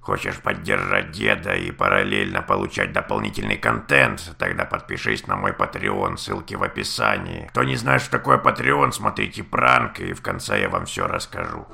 Хочешь поддержать деда и параллельно получать дополнительный контент? Тогда подпишись на мой Patreon, ссылки в описании. Кто не знает, что такое Patreon, смотрите пранк, и в конце я вам все расскажу.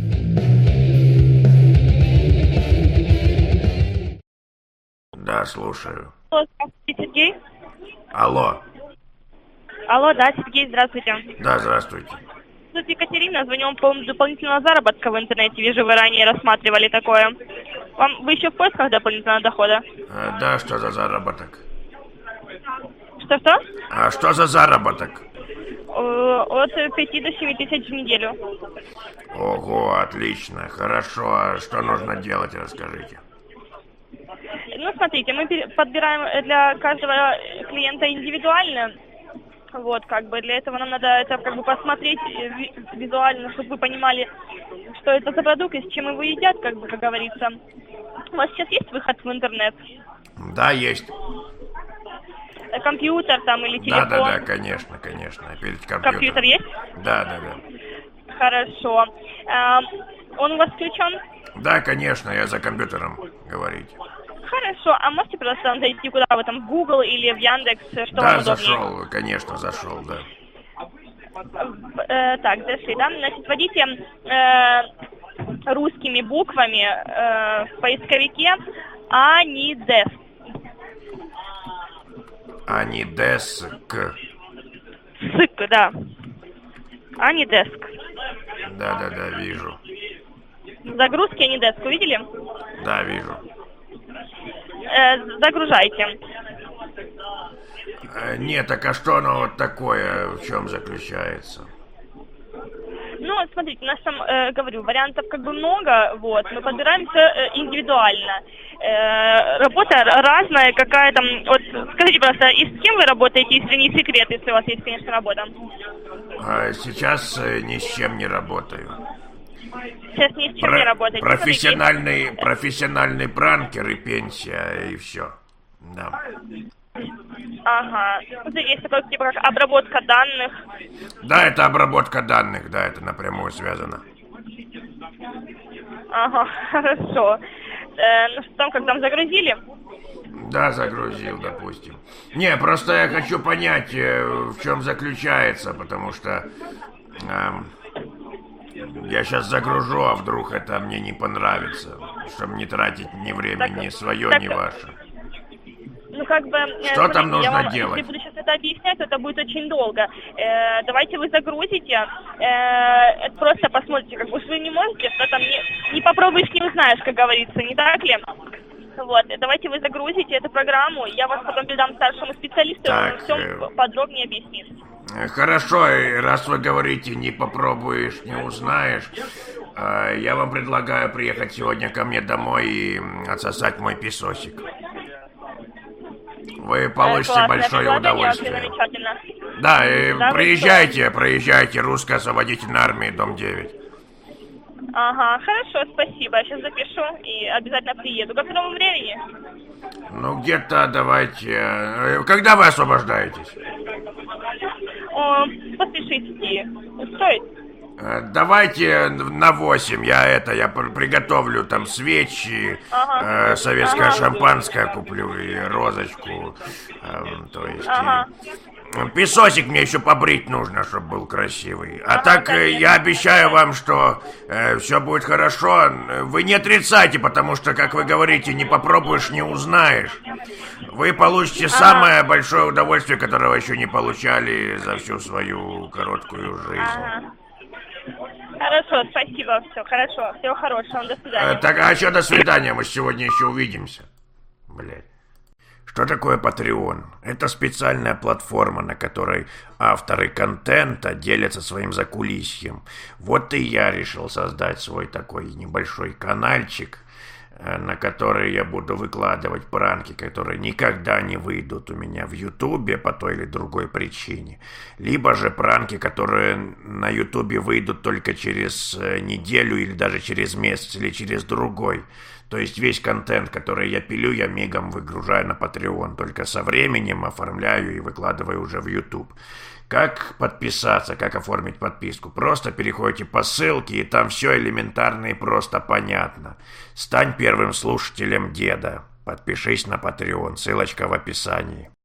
Да, слушаю. Алло, здравствуйте, Сергей. Алло. Алло, да, Сергей, здравствуйте. Да, здравствуйте. Тут Екатерина, звоню вам по поводу дополнительного заработка в интернете. Вижу, вы ранее рассматривали такое. Вы еще в поисках дополнительного дохода? Да, что за заработок? Что-что? А что за заработок? От 5 до 7 тысяч в неделю. Ого, отлично, хорошо. А что нужно делать, расскажите. Ну, смотрите, мы подбираем для каждого клиента индивидуально. Вот, как бы, для этого нам надо это, как бы, посмотреть визуально, чтобы вы понимали, что это за продукт и с чем его едят, как бы, как говорится. У вас сейчас есть выход в интернет? Да, есть. Компьютер там или телефон? Да, конечно. Перед компьютером. Компьютер есть? Да. Хорошо. Он у вас включен? Да, конечно, я за компьютером говорите. Хорошо, а можете просто зайти куда вы там, в Google или в Яндекс, что да, вам удобнее? зашел, конечно, зашел, да. Так, зашли, да? Значит, вводите русскими буквами в поисковике Анидеск. Анидеск. Сык, да. Анидеск. Да, вижу. Загрузки Анидеск, увидели? Да, вижу. Загружайте. Нет, так а что оно вот такое, в чем заключается? Ну, смотрите, у нас там, говорю, вариантов как бы много, вот, мы подбираем все индивидуально. Работа разная какая-то, вот, скажите, просто, и с кем вы работаете, если не секрет, если у вас есть, конечно, работа? Сейчас ни с чем не работаю. Сейчас ни с чем не работаете? Профессиональный пранкер и пенсия, и все. Да. Ага. Есть такое, типа, как обработка данных. Да, это обработка данных, да, это напрямую связано. Ага, хорошо. Ну что там, как там загрузили? Да, загрузил, допустим. Не, просто я хочу понять, в чем заключается, потому что я сейчас загружу, а вдруг это мне не понравится, чтобы не тратить ни время, ни свое, ни ваше. Ну, как бы... Что там нужно делать? Если буду сейчас это объяснять, то это будет очень долго. Давайте вы загрузите, просто посмотрите, как бы, вы не можете, что там не попробуешь, не узнаешь, как говорится, не так ли? Вот, давайте вы загрузите эту программу, я вас потом передам старшему специалисту, он все подробнее объяснит. Хорошо, раз вы говорите, не попробуешь, не узнаешь, я вам предлагаю приехать сегодня ко мне домой и отсосать мой песосик. Вы получите большое удовольствие. Да, проезжайте, русская освободительная армия, дом 9. Ага, хорошо, спасибо. Я сейчас запишу и обязательно приеду. К которому времени? Ну, где-то давайте... Когда вы освобождаетесь? После 6. Устроить? Давайте на 8. Я приготовлю там свечи, советское шампанское куплю и розочку. То есть... Песосик мне еще побрить нужно, чтобы был красивый. А так я обещаю вам, что все будет хорошо. Вы не отрицайте, потому что, как вы говорите, не попробуешь, не узнаешь. Вы получите самое большое удовольствие, которого еще не получали за всю свою короткую жизнь. Хорошо, спасибо, все хорошо. Всего хорошего, до свидания. Так, а что до свидания? Мы сегодня еще увидимся. Блядь. Что такое Patreon? Это специальная платформа, на которой авторы контента делятся своим закулисьем. Вот и я решил создать свой такой небольшой канальчик, на который я буду выкладывать пранки, которые никогда не выйдут у меня в Ютубе по той или другой причине. Либо же пранки, которые на Ютубе выйдут только через неделю или даже через месяц или через другой. То есть весь контент, который я пилю, я мигом выгружаю на Patreon. Только со временем оформляю и выкладываю уже в YouTube. Как подписаться, как оформить подписку? Просто переходите по ссылке, и там все элементарно и просто понятно. Стань первым слушателем Деда. Подпишись на Patreon, ссылочка в описании.